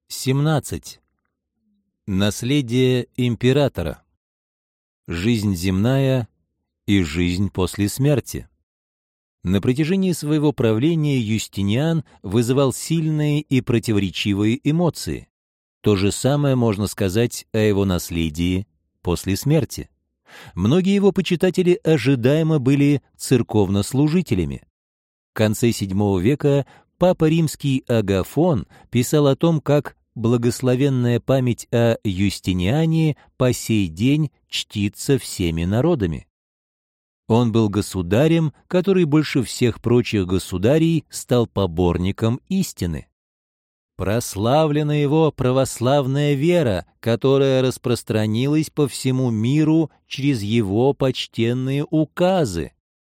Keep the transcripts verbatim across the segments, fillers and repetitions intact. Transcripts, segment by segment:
семнадцать. Наследие императора. Жизнь земная и жизнь после смерти. На протяжении своего правления Юстиниан вызывал сильные и противоречивые эмоции. То же самое можно сказать о его наследии после смерти. Многие его почитатели ожидаемо были церковнослужителями. В конце седьмого века папа римский Агафон писал о том, как благословенная память о Юстиниане по сей день чтится всеми народами. Он был государем, который больше всех прочих государей стал поборником истины. Прославлена его православная вера, которая распространилась по всему миру через его почтенные указы.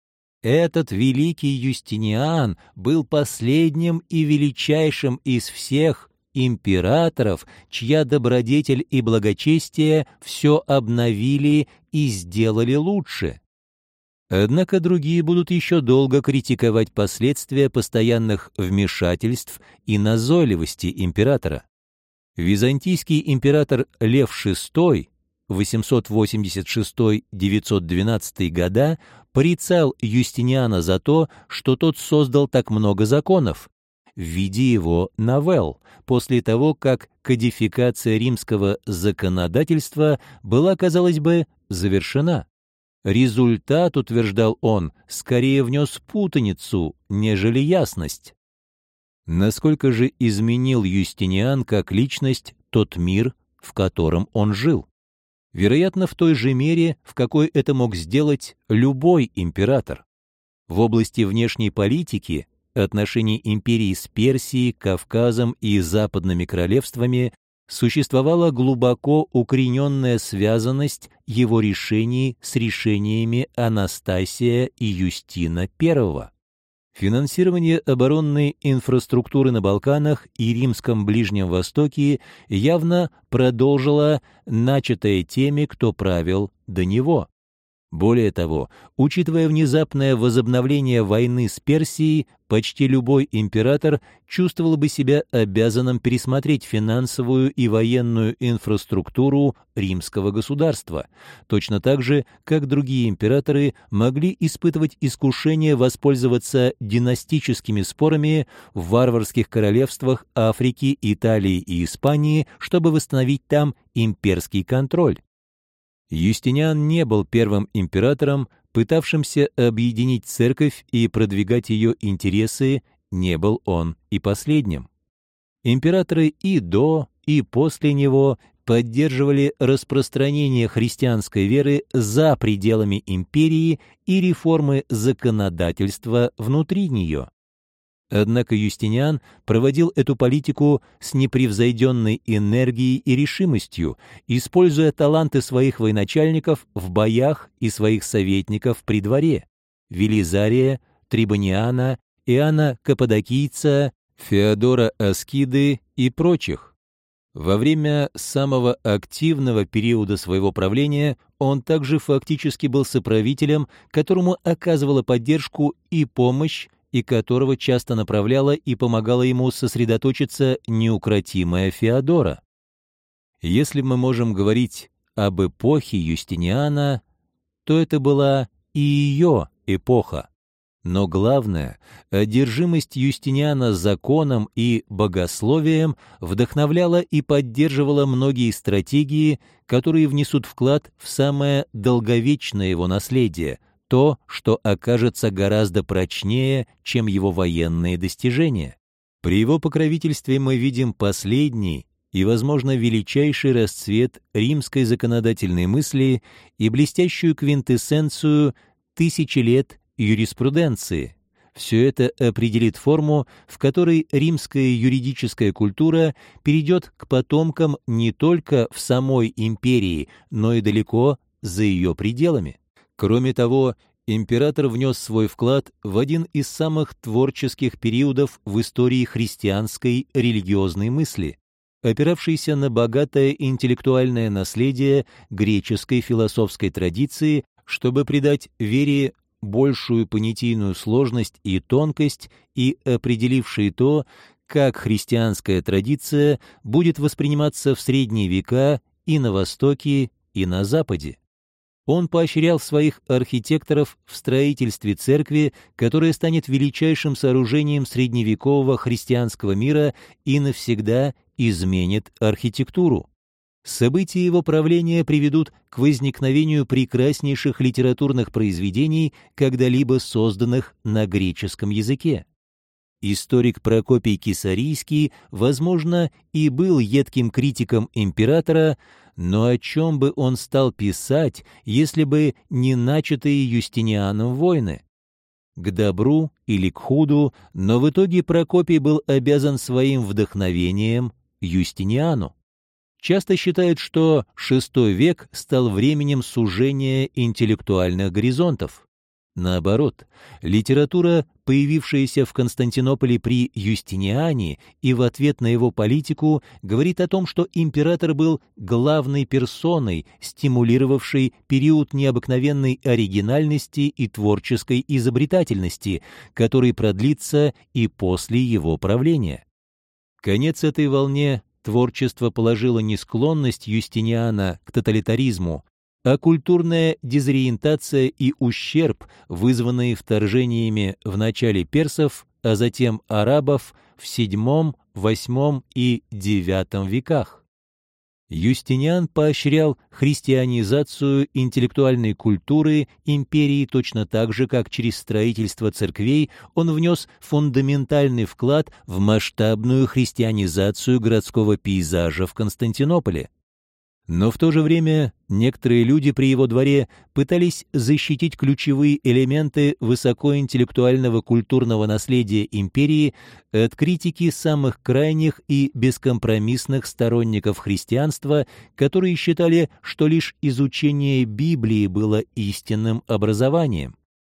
Этот великий Юстиниан был последним и величайшим из всех императоров, чья добродетель и благочестие все обновили и сделали лучше. Однако другие будут еще долго критиковать последствия постоянных вмешательств и назойливости императора. Византийский император Лев шестой восемьсот восемьдесят шестой — девятьсот двенадцатый года порицал Юстиниана за то, что тот создал так много законов, в виде его новелл, после того, как кодификация римского законодательства была, казалось бы, завершена. Результат, утверждал он, скорее внес путаницу, нежели ясность. Насколько же изменил Юстиниан как личность тот мир, в котором он жил? Вероятно, в той же мере, в какой это мог сделать любой император. В области внешней политики отношений империи с Персией, Кавказом и западными королевствами существовала глубоко укорененная связанность его решений с решениями Анастасия и Юстина I. Финансирование оборонной инфраструктуры на Балканах и Римском Ближнем Востоке явно продолжило начатое теми, кто правил до него. Более того, учитывая внезапное возобновление войны с Персией, почти любой император чувствовал бы себя обязанным пересмотреть финансовую и военную инфраструктуру римского государства, точно так же, как другие императоры могли испытывать искушение воспользоваться династическими спорами в варварских королевствах Африки, Италии и Испании, чтобы восстановить там имперский контроль. Юстиниан не был первым императором, пытавшимся объединить церковь и продвигать ее интересы, не был он и последним. Императоры и до, и после него поддерживали распространение христианской веры за пределами империи и реформы законодательства внутри нее. Однако Юстиниан проводил эту политику с непревзойденной энергией и решимостью, используя таланты своих военачальников в боях и своих советников при дворе — Велизария, Трибониана, Иоанна Каппадокийца, Феодора Аскиды и прочих. Во время самого активного периода своего правления он также фактически был соправителем, которому оказывала поддержку и помощь, и которого часто направляла и помогала ему сосредоточиться неукротимая Феодора. Если мы можем говорить об эпохе Юстиниана, то это была и ее эпоха. Но главное, одержимость Юстиниана законом и богословием вдохновляла и поддерживала многие стратегии, которые внесут вклад в самое долговечное его наследие — то, что окажется гораздо прочнее, чем его военные достижения. При его покровительстве мы видим последний и, возможно, величайший расцвет римской законодательной мысли и блестящую квинтэссенцию тысячи лет юриспруденции. Все это определит форму, в которой римская юридическая культура перейдет к потомкам не только в самой империи, но и далеко за ее пределами. Кроме того, император внес свой вклад в один из самых творческих периодов в истории христианской религиозной мысли, опиравшийся на богатое интеллектуальное наследие греческой философской традиции, чтобы придать вере большую понятийную сложность и тонкость и определивший то, как христианская традиция будет восприниматься в средние века и на Востоке, и на Западе. Он поощрял своих архитекторов в строительстве церкви, которая станет величайшим сооружением средневекового христианского мира и навсегда изменит архитектуру. События его правления приведут к возникновению прекраснейших литературных произведений, когда-либо созданных на греческом языке. Историк Прокопий Кесарийский, возможно, и был едким критиком императора, но о чем бы он стал писать, если бы не начатые Юстинианом войны? К добру или к худу, но в итоге Прокопий был обязан своим вдохновением Юстиниану. Часто считают, что шестой век стал временем сужения интеллектуальных горизонтов. Наоборот, литература, появившаяся в Константинополе при Юстиниане и в ответ на его политику, говорит о том, что император был главной персоной, стимулировавшей период необыкновенной оригинальности и творческой изобретательности, который продлится и после его правления. Конец этой волне творчество положило не склонность Юстиниана к тоталитаризму, а культурная дезориентация и ущерб, вызванные вторжениями в начале персов, а затем арабов в седьмом, восьмом и девятом веках. Юстиниан поощрял христианизацию интеллектуальной культуры империи точно так же, как через строительство церквей он внес фундаментальный вклад в масштабную христианизацию городского пейзажа в Константинополе. Но в то же время некоторые люди при его дворе пытались защитить ключевые элементы высокоинтеллектуального культурного наследия империи от критики самых крайних и бескомпромиссных сторонников христианства, которые считали, что лишь изучение Библии было истинным образованием.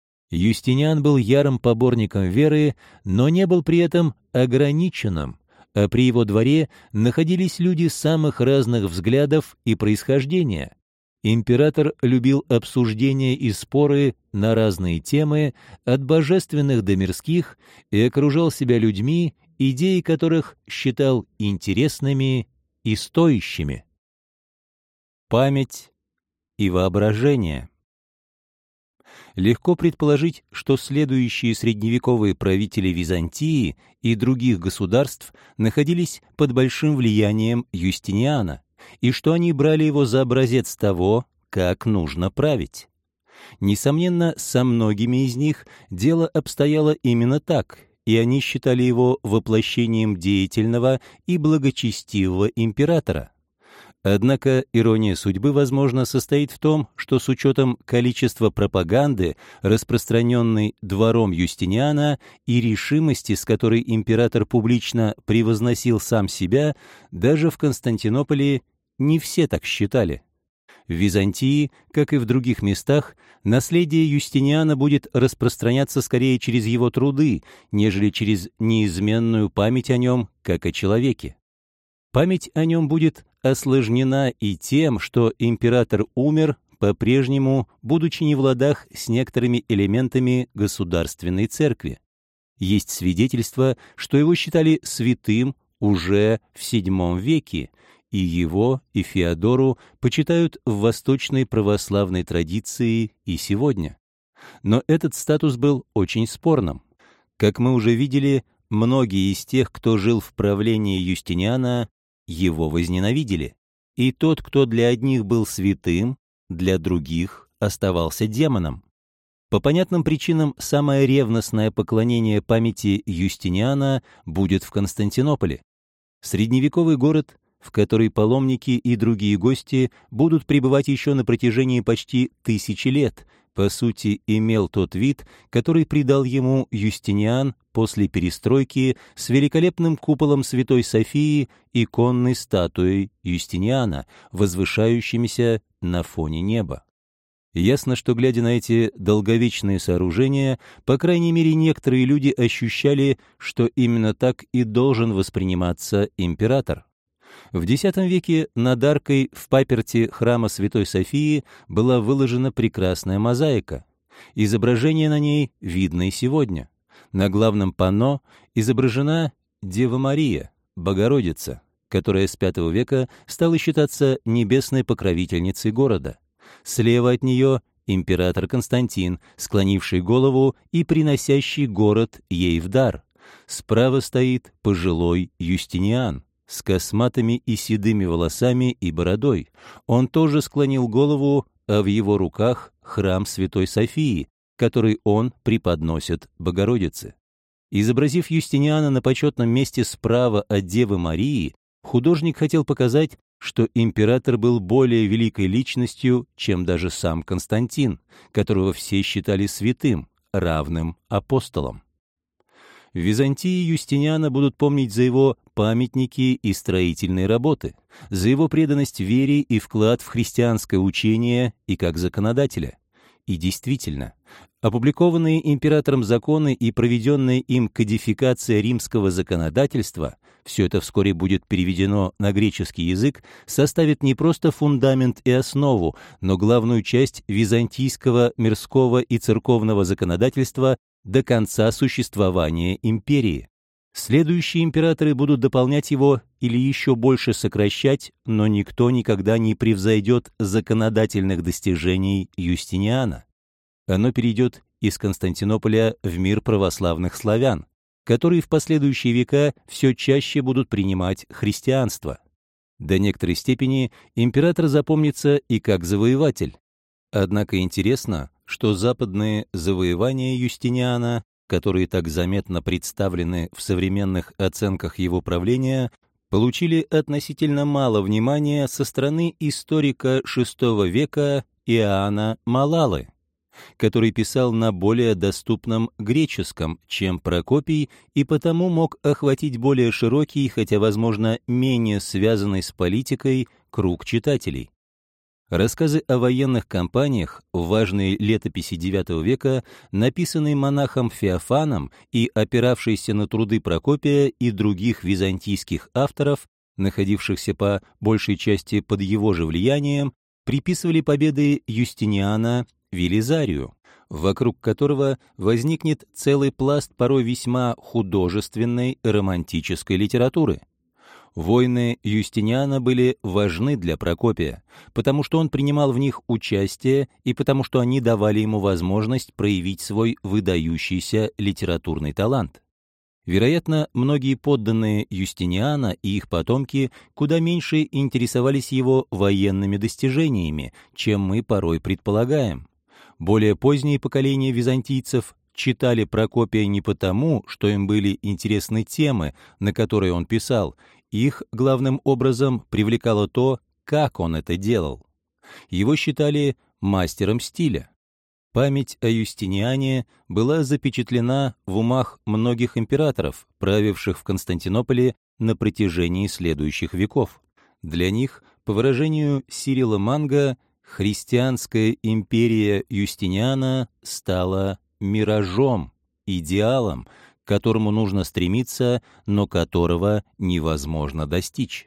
Юстиниан был ярым поборником веры, но не был при этом ограниченным, а при его дворе находились люди самых разных взглядов и происхождения. Император любил обсуждения и споры на разные темы, от божественных до мирских, и окружал себя людьми, идеи которых считал интересными и стоящими. Память и воображение. Легко предположить, что следующие средневековые правители Византии и других государств находились под большим влиянием Юстиниана, и что они брали его за образец того, как нужно править. Несомненно, со многими из них дело обстояло именно так, и они считали его воплощением деятельного и благочестивого императора. Однако ирония судьбы, возможно, состоит в том, что с учетом количества пропаганды, распространенной двором Юстиниана, и решимости, с которой император публично превозносил сам себя, даже в Константинополе не все так считали. В Византии, как и в других местах, наследие Юстиниана будет распространяться скорее через его труды, нежели через неизменную память о нем, как о человеке. Память о нем будет осложнена и тем, что император умер, по-прежнему будучи не в ладах с некоторыми элементами государственной церкви. Есть свидетельство, что его считали святым уже в седьмом веке, и его, и Феодору почитают в восточной православной традиции и сегодня. Но этот статус был очень спорным. Как мы уже видели, многие из тех, кто жил в правлении Юстиниана, его возненавидели, и тот, кто для одних был святым, для других оставался демоном. По понятным причинам самое ревностное поклонение памяти Юстиниана будет в Константинополе. Средневековый город, в который паломники и другие гости будут пребывать еще на протяжении почти тысячи лет, по сути, имел тот вид, который придал ему Юстиниан после перестройки с великолепным куполом Святой Софии и конной статуей Юстиниана, возвышающимися на фоне неба. Ясно, что, глядя на эти долговечные сооружения, по крайней мере, некоторые люди ощущали, что именно так и должен восприниматься император. В X веке над аркой в паперти храма Святой Софии была выложена прекрасная мозаика. Изображение на ней видно и сегодня. На главном панно изображена Дева Мария, Богородица, которая с пятого века стала считаться небесной покровительницей города. Слева от нее император Константин, склонивший голову и приносящий город ей в дар. Справа стоит пожилой Юстиниан с косматыми и седыми волосами и бородой. Он тоже склонил голову, а в его руках храм Святой Софии, который он преподносит Богородице. Изобразив Юстиниана на почетном месте справа от Девы Марии, художник хотел показать, что император был более великой личностью, чем даже сам Константин, которого все считали святым, равным апостолам. В Византии Юстиниана будут помнить за его памятники и строительные работы, за его преданность вере и вклад в христианское учение и как законодателя. И действительно, опубликованные императором законы и проведенная им кодификация римского законодательства, все это вскоре будет переведено на греческий язык, составит не просто фундамент и основу, но главную часть византийского мирского и церковного законодательства до конца существования империи. Следующие императоры будут дополнять его или еще больше сокращать, но никто никогда не превзойдет законодательных достижений Юстиниана. Оно перейдет из Константинополя в мир православных славян, которые в последующие века все чаще будут принимать христианство. До некоторой степени император запомнится и как завоеватель. Однако интересно, что западные завоевания Юстиниана, которые так заметно представлены в современных оценках его правления, получили относительно мало внимания со стороны историка шестого века Иоанна Малалы, который писал на более доступном греческом, чем Прокопий, и потому мог охватить более широкий, хотя, возможно, менее связанный с политикой, круг читателей. Рассказы о военных кампаниях в важной летописи девятого века, написанные монахом Феофаном и опиравшиеся на труды Прокопия и других византийских авторов, находившихся по большей части под его же влиянием, приписывали победы Юстиниана Велизарию, вокруг которого возникнет целый пласт порой весьма художественной романтической литературы. Войны Юстиниана были важны для Прокопия, потому что он принимал в них участие и потому что они давали ему возможность проявить свой выдающийся литературный талант. Вероятно, многие подданные Юстиниана и их потомки куда меньше интересовались его военными достижениями, чем мы порой предполагаем. Более поздние поколения византийцев читали Прокопия не потому, что им были интересны темы, на которые он писал. Их главным образом привлекало то, как он это делал. Его считали мастером стиля. Память о Юстиниане была запечатлена в умах многих императоров, правивших в Константинополе на протяжении следующих веков. Для них, по выражению Сирила Манга, христианская империя Юстиниана стала миражом, идеалом, к которому нужно стремиться, но которого невозможно достичь.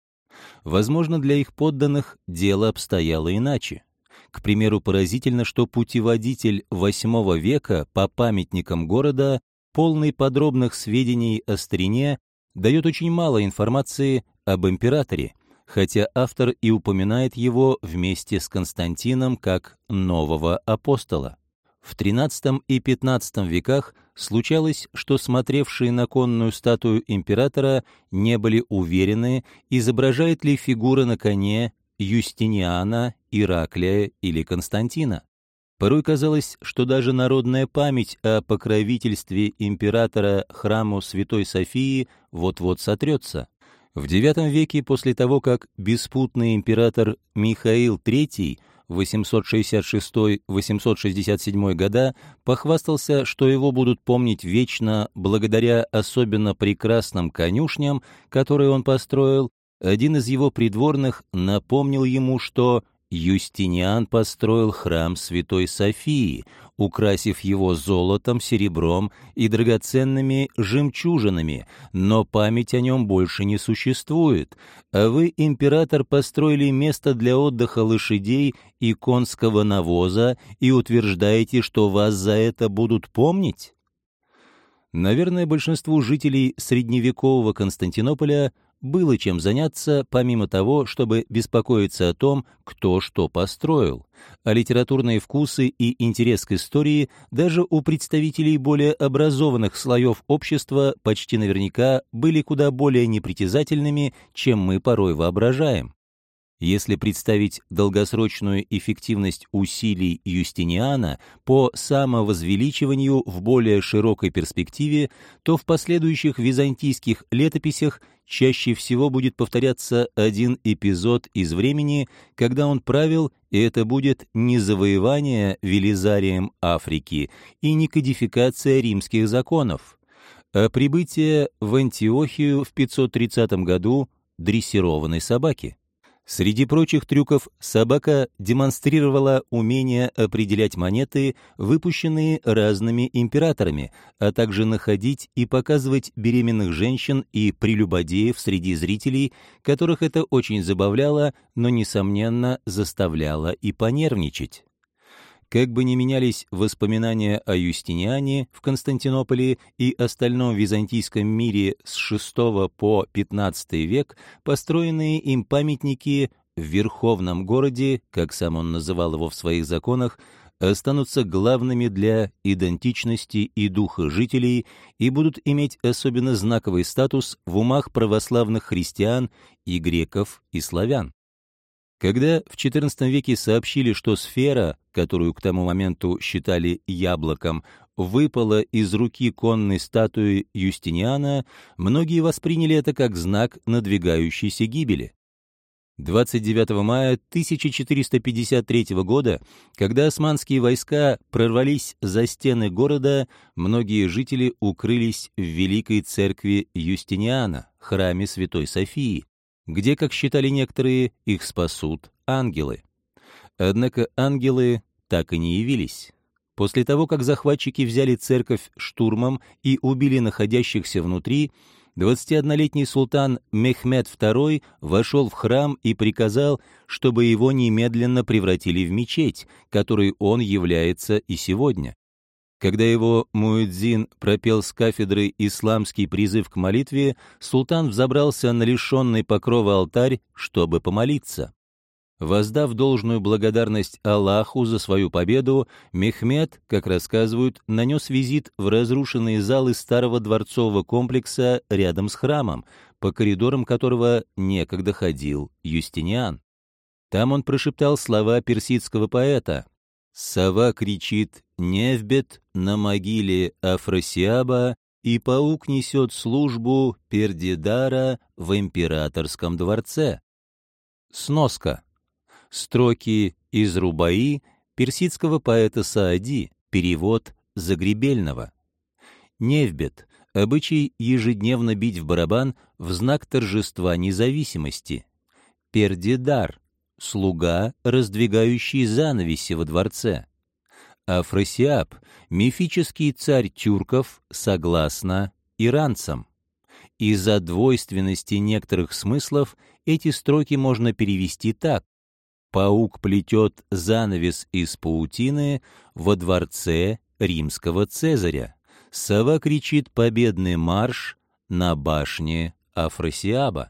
Возможно, для их подданных дело обстояло иначе. К примеру, поразительно, что путеводитель восьмого века по памятникам города, полный подробных сведений о старине, дает очень мало информации об императоре, хотя автор и упоминает его вместе с Константином как нового апостола. В тринадцатом и пятнадцатом веках случалось, что смотревшие на конную статую императора не были уверены, изображает ли фигура на коне Юстиниана, Ираклия или Константина. Порой казалось, что даже народная память о покровительстве императора храму Святой Софии вот-вот сотрется. В девятом веке, после того, как беспутный император Михаил третий восемьсот шестьдесят шестой — восемьсот шестьдесят седьмой года похвастался, что его будут помнить вечно благодаря особенно прекрасным конюшням, которые он построил, один из его придворных напомнил ему, что Юстиниан построил храм Святой Софии, украсив его золотом, серебром и драгоценными жемчужинами, но память о нем больше не существует, а вы, император, построили место для отдыха лошадей и конского навоза и утверждаете, что вас за это будут помнить? Наверное, большинству жителей средневекового Константинополя было чем заняться, помимо того, чтобы беспокоиться о том, кто что построил. А литературные вкусы и интерес к истории даже у представителей более образованных слоев общества почти наверняка были куда более непритязательными, чем мы порой воображаем. Если представить долгосрочную эффективность усилий Юстиниана по самовозвеличиванию в более широкой перспективе, то в последующих византийских летописях чаще всего будет повторяться один эпизод из времени, когда он правил, и это будет не завоевание Велизарием Африки и не кодификация римских законов, а прибытие в Антиохию в пятьсот тридцатом году дрессированной собаки. Среди прочих трюков собака демонстрировала умение определять монеты, выпущенные разными императорами, а также находить и показывать беременных женщин и прелюбодеев среди зрителей, которых это очень забавляло, но, несомненно, заставляло и понервничать. Как бы ни менялись воспоминания о Юстиниане в Константинополе и остальном византийском мире с шестого по пятнадцатый век, построенные им памятники в Верховном городе, как сам он называл его в своих законах, останутся главными для идентичности и духа жителей и будут иметь особенно знаковый статус в умах православных христиан и греков и славян. Когда в четырнадцатом веке сообщили, что сфера, которую к тому моменту считали яблоком, выпала из руки конной статуи Юстиниана, многие восприняли это как знак надвигающейся гибели. двадцать девятого мая тысяча четыреста пятьдесят третьего года, когда османские войска прорвались за стены города, многие жители укрылись в Великой церкви Юстиниана, храме Святой Софии, где, как считали некоторые, их спасут ангелы. Однако ангелы так и не явились. После того, как захватчики взяли церковь штурмом и убили находящихся внутри, двадцатиоднолетний султан Мехмед второй вошел в храм и приказал, чтобы его немедленно превратили в мечеть, которой он является и сегодня. Когда его муэдзин пропел с кафедры исламский призыв к молитве, султан взобрался на лишенный покрова алтарь, чтобы помолиться. Воздав должную благодарность Аллаху за свою победу, Мехмед, как рассказывают, нанес визит в разрушенные залы старого дворцового комплекса рядом с храмом, по коридорам которого некогда ходил Юстиниан. Там он прошептал слова персидского поэта: «Сова кричит Невбет на могиле Афросиаба, и паук несет службу Пердидара в императорском дворце». Сноска. Строки из Рубаи персидского поэта Саади, перевод Загребельного. Невбет — обычай ежедневно бить в барабан в знак торжества независимости. Пердидар — слуга, раздвигающий занавеси во дворце. Афросиаб — мифический царь тюрков, согласно иранцам. Из-за двойственности некоторых смыслов эти строки можно перевести так: «Паук плетет занавес из паутины во дворце римского Цезаря. Сова кричит победный марш на башне Афросиаба».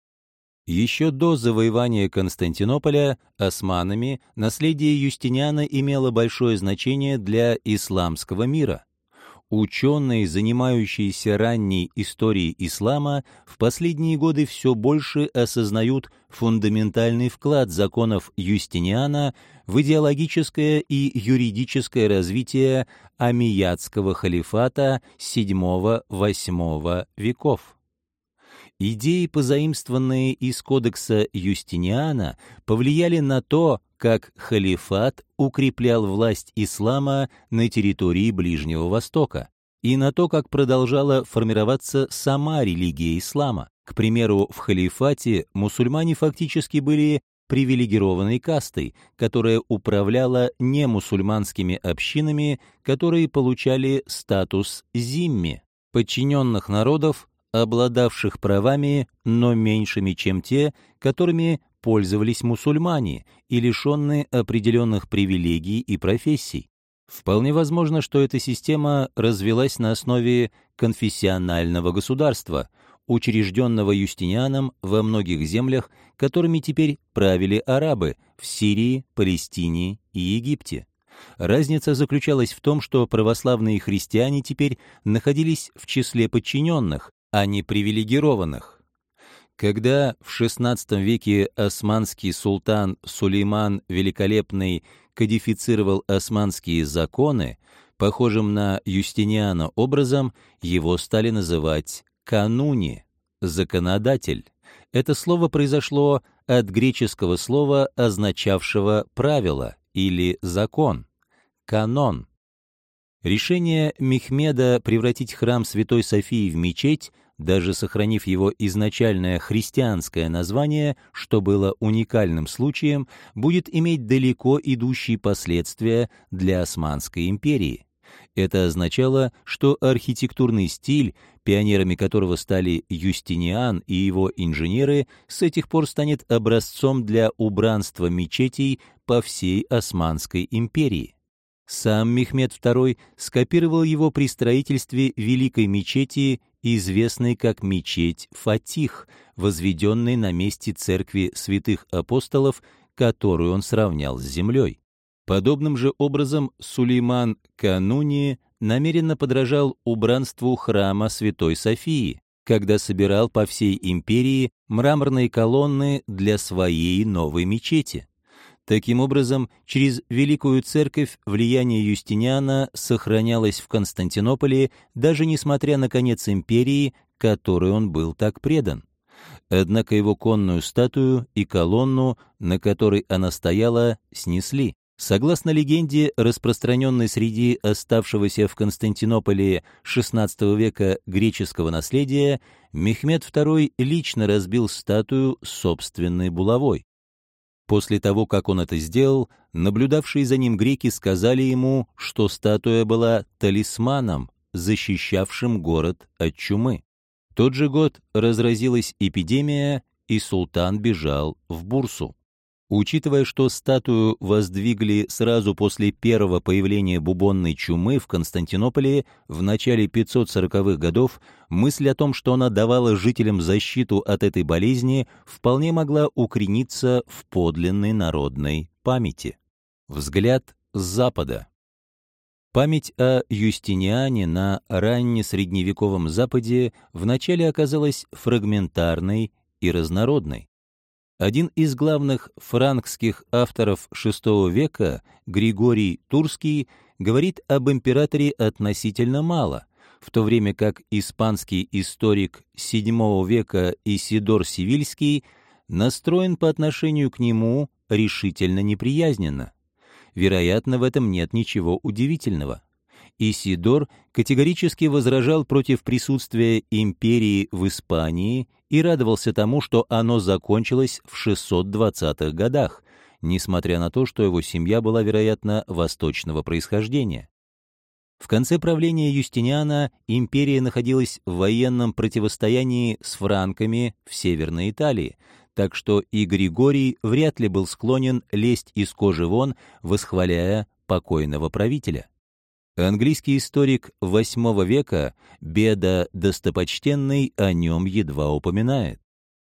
Еще до завоевания Константинополя османами наследие Юстиниана имело большое значение для исламского мира. Ученые, занимающиеся ранней историей ислама, в последние годы все больше осознают фундаментальный вклад законов Юстиниана в идеологическое и юридическое развитие омейядского халифата седьмого-восьмого веков. Идеи, позаимствованные из кодекса Юстиниана, повлияли на то, как халифат укреплял власть ислама на территории Ближнего Востока, и на то, как продолжала формироваться сама религия ислама. К примеру, в халифате мусульмане фактически были привилегированной кастой, которая управляла немусульманскими общинами, которые получали статус зимми, подчиненных народов, обладавших правами, но меньшими, чем те, которыми пользовались мусульмане, и лишенные определенных привилегий и профессий. Вполне возможно, что эта система развилась на основе конфессионального государства, учрежденного Юстинианом во многих землях, которыми теперь правили арабы в Сирии, Палестине и Египте. Разница заключалась в том, что православные христиане теперь находились в числе подчиненных, а не привилегированных. Когда в шестнадцатом веке османский султан Сулейман Великолепный кодифицировал османские законы, похожим на Юстиниана образом, его стали называть кануни, законодатель. Это слово произошло от греческого слова, означавшего правило или закон, канон. Решение Мехмеда превратить храм Святой Софии в мечеть, даже сохранив его изначальное христианское название, что было уникальным случаем, будет иметь далеко идущие последствия для Османской империи. Это означало, что архитектурный стиль, пионерами которого стали Юстиниан и его инженеры, с этих пор станет образцом для убранства мечетей по всей Османской империи. Сам Мехмед второй скопировал его при строительстве Великой мечети, известной как мечеть Фатих, возведенной на месте церкви святых апостолов, которую он сравнял с землей. Подобным же образом Сулейман Кануни намеренно подражал убранству храма Святой Софии, когда собирал по всей империи мраморные колонны для своей новой мечети. Таким образом, через Великую Церковь влияние Юстиниана сохранялось в Константинополе, даже несмотря на конец империи, которой он был так предан. Однако его конную статую и колонну, на которой она стояла, снесли. Согласно легенде, распространенной среди оставшегося в Константинополе шестнадцатого века греческого наследия, Мехмед второй лично разбил статую собственной булавой. После того, как он это сделал, наблюдавшие за ним греки сказали ему, что статуя была талисманом, защищавшим город от чумы. В тот же год разразилась эпидемия, и султан бежал в Бурсу. Учитывая, что статую воздвигли сразу после первого появления бубонной чумы в Константинополе в начале пятьсот сороковых годов, мысль о том, что она давала жителям защиту от этой болезни, вполне могла укорениться в подлинной народной памяти. Взгляд с Запада. Память о Юстиниане на раннесредневековом Западе вначале оказалась фрагментарной и разнородной. Один из главных франкских авторов шестого века, Григорий Турский, говорит об императоре относительно мало, в то время как испанский историк седьмого века Исидор Севильский настроен по отношению к нему решительно неприязненно. Вероятно, в этом нет ничего удивительного. Исидор категорически возражал против присутствия империи в Испании и радовался тому, что оно закончилось в шестьсот двадцатых годах, несмотря на то, что его семья была, вероятно, восточного происхождения. В конце правления Юстиниана империя находилась в военном противостоянии с франками в Северной Италии, так что и Григорий вряд ли был склонен лезть из кожи вон, восхваляя покойного правителя. Английский историк восьмого века Беда Достопочтенный о нем едва упоминает.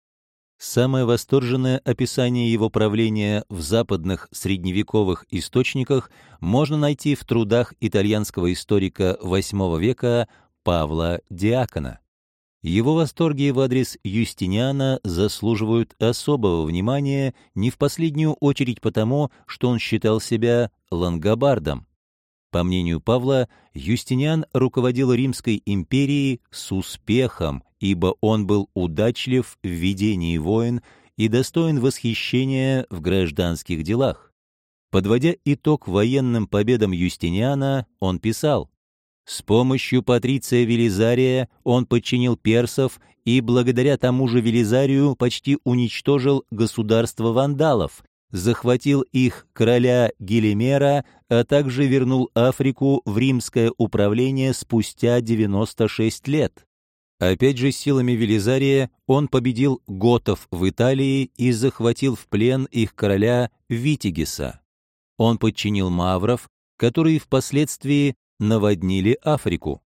Самое восторженное описание его правления в западных средневековых источниках можно найти в трудах итальянского историка восьмого века Павла Диакона. Его восторги в адрес Юстиниана заслуживают особого внимания не в последнюю очередь потому, что он считал себя лангобардом. По мнению Павла, Юстиниан руководил Римской империей с успехом, ибо он был удачлив в ведении войн и достоин восхищения в гражданских делах. Подводя итог военным победам Юстиниана, он писал: «С помощью патриция Велизария он подчинил персов и благодаря тому же Велизарию почти уничтожил государство вандалов, захватил их короля Гелимера, а также вернул Африку в римское управление спустя девяносто шесть лет. Опять же силами Велизария он победил готов в Италии и захватил в плен их короля Витигиса. Он подчинил мавров, которые впоследствии наводнили Африку.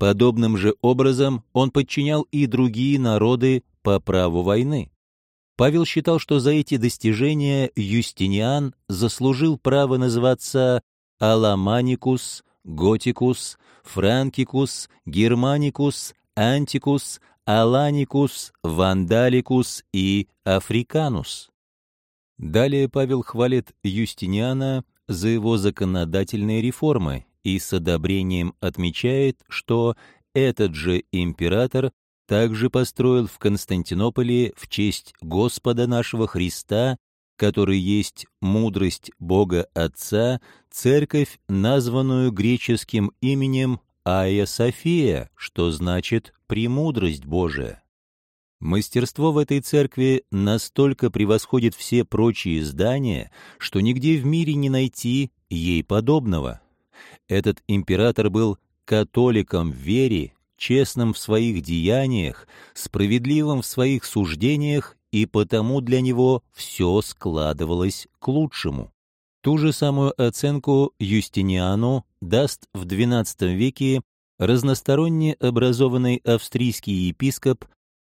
Подобным же образом он подчинял и другие народы по праву войны. Павел считал, что за эти достижения Юстиниан заслужил право называться Аламаникус, Готикус, Франкикус, Германикус, Антикус, Аланикус, Вандаликус и Африканус. Далее Павел хвалит Юстиниана за его законодательные реформы и с одобрением отмечает, что этот же император также построил в Константинополе в честь Господа нашего Христа, который есть мудрость Бога Отца, церковь, названную греческим именем Айя София, что значит «премудрость Божия». Мастерство в этой церкви настолько превосходит все прочие здания, что нигде в мире не найти ей подобного. Этот император был католиком в вере, честным в своих деяниях, справедливым в своих суждениях, и потому для него все складывалось к лучшему. Ту же самую оценку Юстиниану даст в двенадцатом веке разносторонне образованный австрийский епископ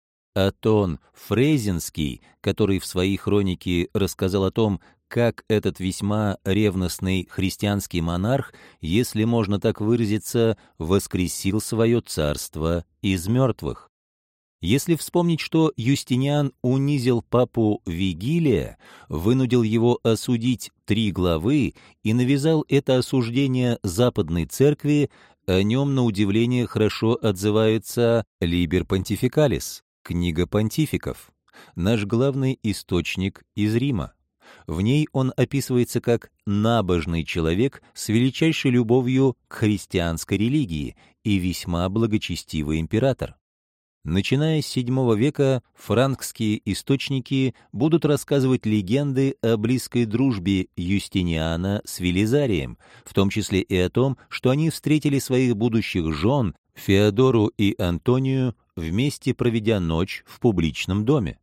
Атон Фрейзенский, который в своей хронике рассказал о том, как этот весьма ревностный христианский монарх, если можно так выразиться, воскресил свое царство из мертвых. Если вспомнить, что Юстиниан унизил папу Вигилия, вынудил его осудить три главы и навязал это осуждение Западной Церкви, о нем, на удивление, хорошо отзывается «Либер Понтификалис», книга понтификов, наш главный источник из Рима. В ней он описывается как набожный человек с величайшей любовью к христианской религии и весьма благочестивый император. Начиная с седьмого века франкские источники будут рассказывать легенды о близкой дружбе Юстиниана с Велизарием, в том числе и о том, что они встретили своих будущих жен Феодору и Антонию, вместе проведя ночь в публичном доме.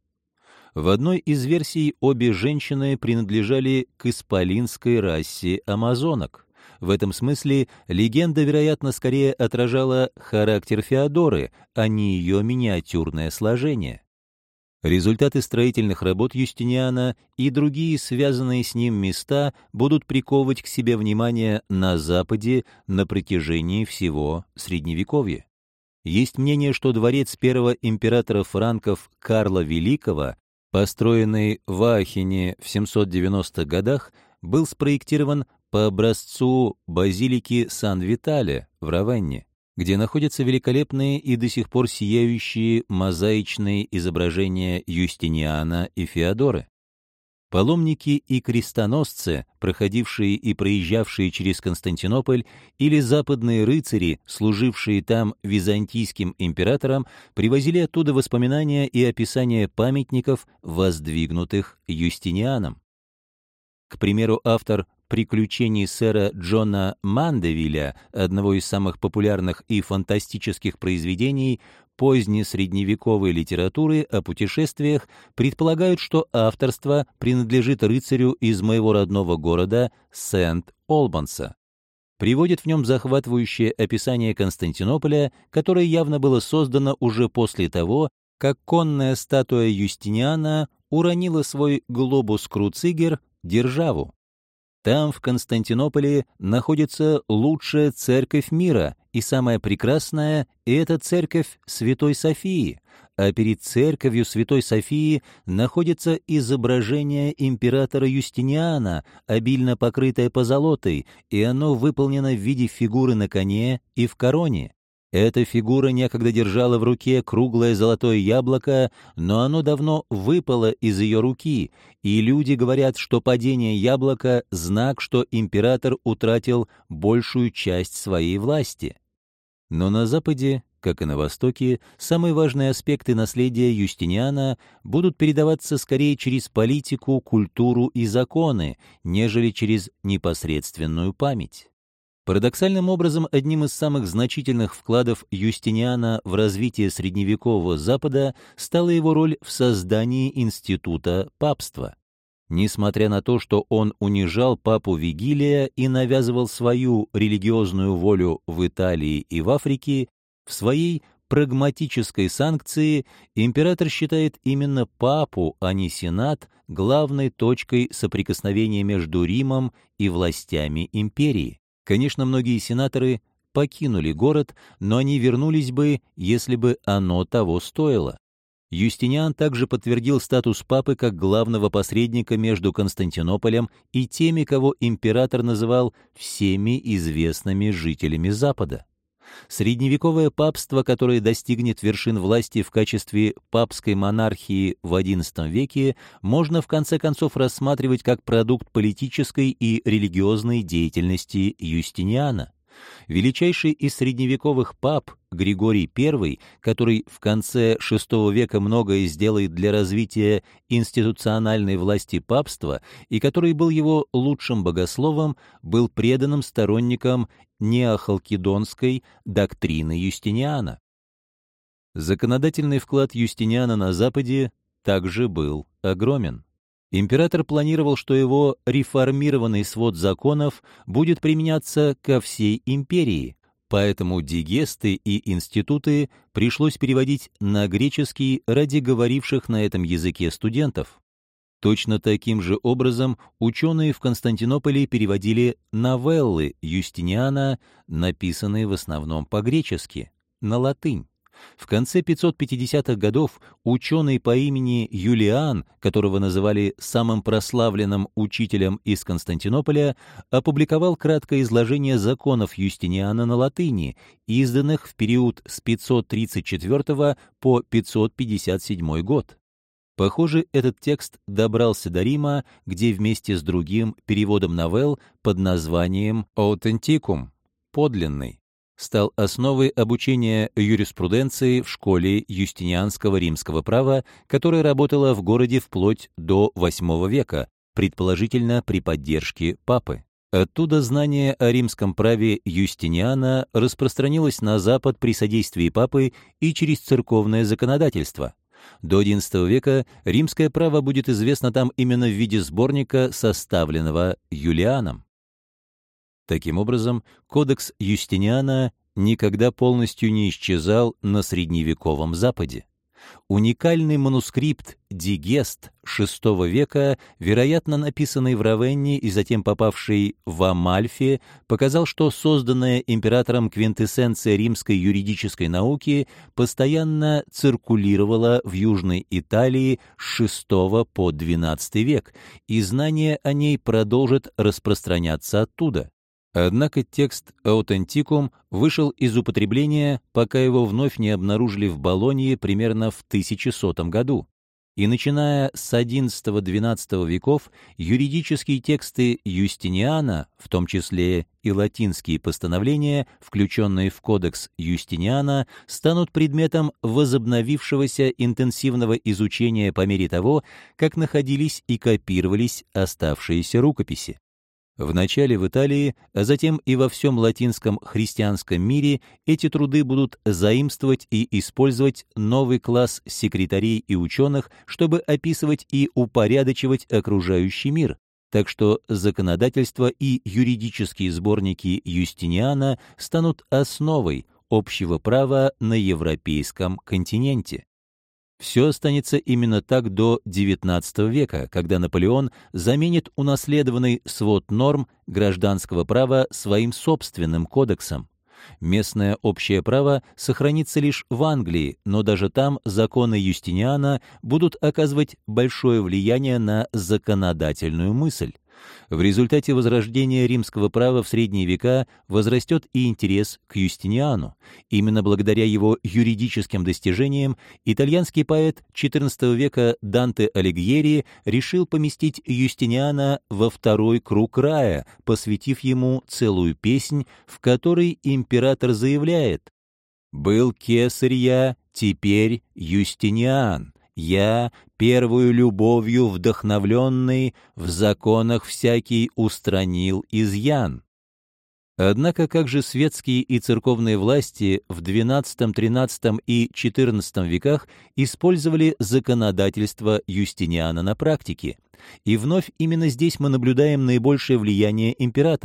В одной из версий обе женщины принадлежали к исполинской расе амазонок. В этом смысле легенда, вероятно, скорее отражала характер Феодоры, а не ее миниатюрное сложение. Результаты строительных работ Юстиниана и другие связанные с ним места будут приковывать к себе внимание на Западе на протяжении всего Средневековья. Есть мнение, что дворец первого императора франков Карла Великого, построенный в Аахене в семьсот девяностых годах, был спроектирован по образцу базилики Сан-Витале в Равенне, где находятся великолепные и до сих пор сияющие мозаичные изображения Юстиниана и Феодоры. Паломники и крестоносцы, проходившие и проезжавшие через Константинополь, или западные рыцари, служившие там византийским императорам, привозили оттуда воспоминания и описания памятников, воздвигнутых Юстинианом. К примеру, автор «Приключений сэра Джона Мандевиля», одного из самых популярных и фантастических произведений позднесредневековой литературы о путешествиях, предполагают, что авторство принадлежит рыцарю из моего родного города Сент-Олбанса. Приводит в нем захватывающее описание Константинополя, которое явно было создано уже после того, как конная статуя Юстиниана уронила свой глобус-круцигер, державу. Там, в Константинополе, находится лучшая церковь мира, и самая прекрасная — это церковь Святой Софии, а перед церковью Святой Софии находится изображение императора Юстиниана, обильно покрытое позолотой, и оно выполнено в виде фигуры на коне и в короне. Эта фигура некогда держала в руке круглое золотое яблоко, но оно давно выпало из ее руки, и люди говорят, что падение яблока — знак, что император утратил большую часть своей власти. Но на Западе, как и на Востоке, самые важные аспекты наследия Юстиниана будут передаваться скорее через политику, культуру и законы, нежели через непосредственную память. Парадоксальным образом, одним из самых значительных вкладов Юстиниана в развитие средневекового Запада стала его роль в создании института папства. Несмотря на то, что он унижал папу Вигилия и навязывал свою религиозную волю в Италии и в Африке, В своей прагматической санкции император считает именно папу, а не сенат, главной точкой соприкосновения между Римом и властями империи. Конечно, многие сенаторы покинули город, но они вернулись бы, если бы оно того стоило. Юстиниан также подтвердил статус папы как главного посредника между Константинополем и теми, кого император называл всеми известными жителями Запада. Средневековое папство, которое достигнет вершин власти в качестве папской монархии в одиннадцатом веке, можно в конце концов рассматривать как продукт политической и религиозной деятельности Юстиниана. Величайший из средневековых пап Григорий I, который в конце шестого века многое сделает для развития институциональной власти папства и который был его лучшим богословом, был преданным сторонником неохалкидонской доктрины Юстиниана. Законодательный вклад Юстиниана на Западе также был огромен. Император планировал, что его реформированный свод законов будет применяться ко всей империи, поэтому дигесты и институты пришлось переводить на греческий ради говоривших на этом языке студентов. Точно таким же образом ученые в Константинополе переводили новеллы Юстиниана, написанные в основном по-гречески, на латынь. В конце пятьсот пятидесятых годов ученый по имени Юлиан, которого называли самым прославленным учителем из Константинополя, опубликовал краткое изложение законов Юстиниана на латыни, изданных в период с пятьсот тридцать четвёртого по пятьсот пятьдесят седьмой год. Похоже, этот текст добрался до Рима, где вместе с другим переводом новелл под названием «Authenticum» — «подлинный» стал основой обучения юриспруденции в школе юстинианского римского права, которая работала в городе вплоть до восьмого века, предположительно при поддержке папы. Оттуда знание о римском праве Юстиниана распространилось на Запад при содействии папы и через церковное законодательство. До одиннадцатого века римское право будет известно там именно в виде сборника, составленного Юлианом. Таким образом, кодекс Юстиниана никогда полностью не исчезал на средневековом Западе. Уникальный манускрипт «Дигест» шестого века, вероятно, написанный в Равенне и затем попавший в Амальфи, показал, что созданная императором квинтэссенция римской юридической науки постоянно циркулировала в Южной Италии с шестого по двенадцатый век, и знание о ней продолжит распространяться оттуда. Однако текст «Authenticum» вышел из употребления, пока его вновь не обнаружили в Болонье примерно в тысячесотом году. И начиная с одиннадцатого-двенадцатого веков, юридические тексты Юстиниана, в том числе и латинские постановления, включенные в кодекс Юстиниана, станут предметом возобновившегося интенсивного изучения по мере того, как находились и копировались оставшиеся рукописи. Вначале в Италии, а затем и во всем латинском христианском мире эти труды будут заимствовать и использовать новый класс секретарей и ученых, чтобы описывать и упорядочивать окружающий мир. Так что законодательство и юридические сборники Юстиниана станут основой общего права на европейском континенте. Все останется именно так до девятнадцатого века, когда Наполеон заменит унаследованный свод норм гражданского права своим собственным кодексом. Местное общее право сохранится лишь в Англии, но даже там законы Юстиниана будут оказывать большое влияние на законодательную мысль. В результате возрождения римского права в средние века возрастет и интерес к Юстиниану. Именно благодаря его юридическим достижениям итальянский поэт четырнадцатого века Данте Алигьери решил поместить Юстиниана во второй круг рая, посвятив ему целую песнь, в которой император заявляет: «Был кесарь я, теперь Юстиниан. Я, первую любовью вдохновленный, в законах всякий устранил изъян». Однако как же светские и церковные власти в двенадцатом, тринадцатом и четырнадцатом веках использовали законодательство Юстиниана на практике? И вновь именно здесь мы наблюдаем наибольшее влияние императора.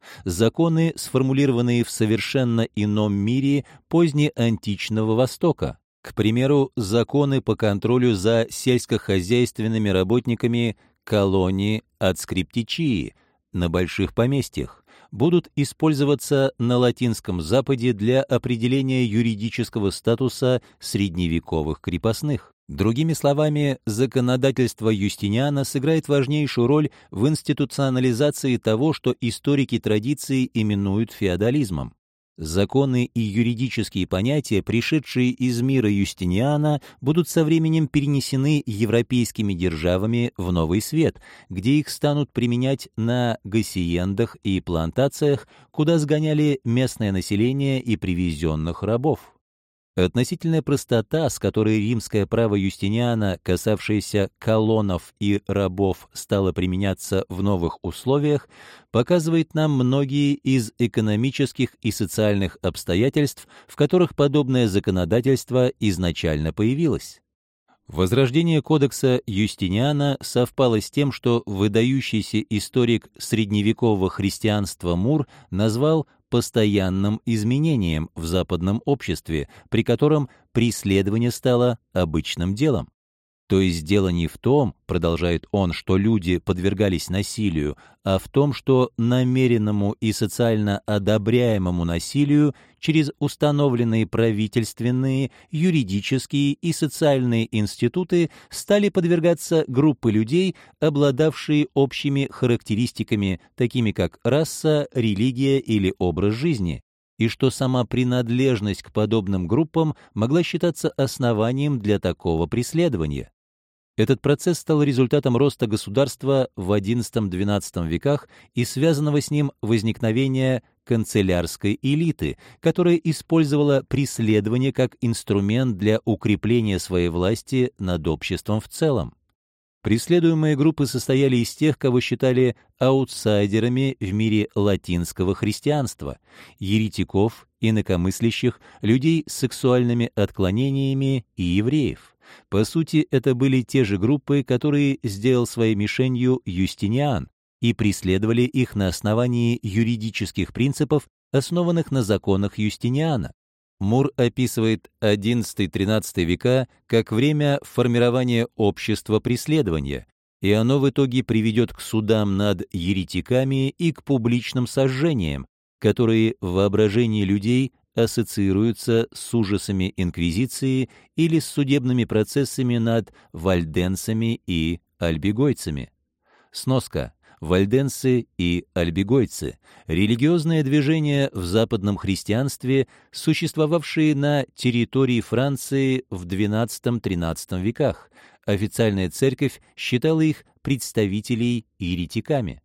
законы, сформулированные в совершенно ином мире позднеантичного Востока. К примеру, законы по контролю за сельскохозяйственными работниками колонии Адскриптичии на больших поместьях будут использоваться на Латинском Западе для определения юридического статуса средневековых крепостных. Другими словами, законодательство Юстиниана сыграет важнейшую роль в институционализации того, что историки традиции именуют феодализмом. Законы и юридические понятия, пришедшие из мира Юстиниана, будут со временем перенесены европейскими державами в Новый Свет, где их станут применять на гассиендах и плантациях, куда сгоняли местное население и привезенных рабов. Относительная простота, с которой римское право Юстиниана, касавшееся колонов и рабов, стало применяться в новых условиях, показывает нам многие из экономических и социальных обстоятельств, в которых подобное законодательство изначально появилось. Возрождение кодекса Юстиниана совпало с тем, что выдающийся историк средневекового христианства Мур назвал постоянным изменением в западном обществе, при котором преследование стало обычным делом. То есть дело не в том, продолжает он, что люди подвергались насилию, а в том, что намеренному и социально одобряемому насилию через установленные правительственные, юридические и социальные институты стали подвергаться группы людей, обладавшие общими характеристиками, такими как раса, религия или образ жизни, и что сама принадлежность к подобным группам могла считаться основанием для такого преследования. Этот процесс стал результатом роста государства в одиннадцатом-двенадцатом веках и связанного с ним возникновения канцелярской элиты, которая использовала преследование как инструмент для укрепления своей власти над обществом в целом. Преследуемые группы состояли из тех, кого считали аутсайдерами в мире латинского христианства, еретиков, инакомыслящих, людей с сексуальными отклонениями и евреев. По сути, это были те же группы, которые сделал своей мишенью Юстиниан, и преследовали их на основании юридических принципов, основанных на законах Юстиниана. Мур описывает одиннадцатый-тринадцатый века как время формирования общества преследования, и оно в итоге приведет к судам над еретиками и к публичным сожжениям, которые в воображении людей ассоциируются с ужасами инквизиции или с судебными процессами над вальденцами и альбигойцами. Сноска. Вальденцы и альбигойцы — религиозное движение в западном христианстве, существовавшие на территории Франции в двенадцатом-тринадцатом веках. Официальная церковь считала их представителей еретиками.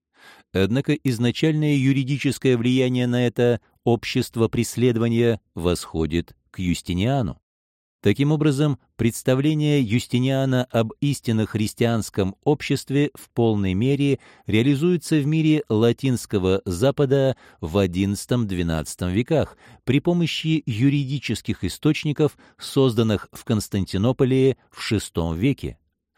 Однако изначальное юридическое влияние на это общество преследования восходит к Юстиниану. Таким образом, представление Юстиниана об истинно христианском обществе в полной мере реализуется в мире латинского Запада в одиннадцатом-двенадцатом веках при помощи юридических источников, созданных в Константинополе в шестом веке.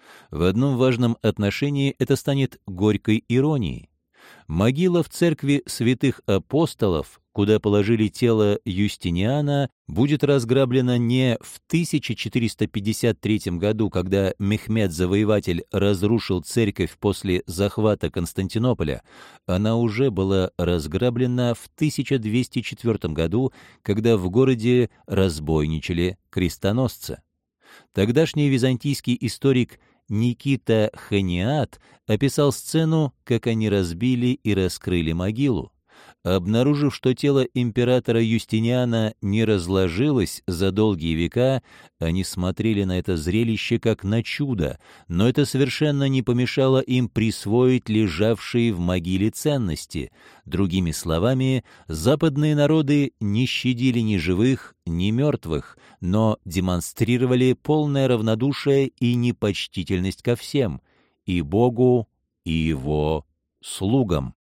В одном важном отношении это станет горькой иронией. Могила в церкви святых апостолов, куда положили тело Юстиниана, будет разграблена не в тысяча четыреста пятьдесят третьем году, когда Мехмед Завоеватель разрушил церковь после захвата Константинополя. Она уже была разграблена в тысяча двести четвёртом году, когда в городе разбойничали крестоносцы. Тогдашний византийский историк Никита Ханиат описал сцену, как они разбили и раскрыли могилу. Обнаружив, что тело императора Юстиниана не разложилось за долгие века, они смотрели на это зрелище как на чудо, но это совершенно не помешало им присвоить лежавшие в могиле ценности. Другими словами, западные народы не щадили ни живых, ни мертвых, но демонстрировали полное равнодушие и непочтительность ко всем, и Богу, и его слугам.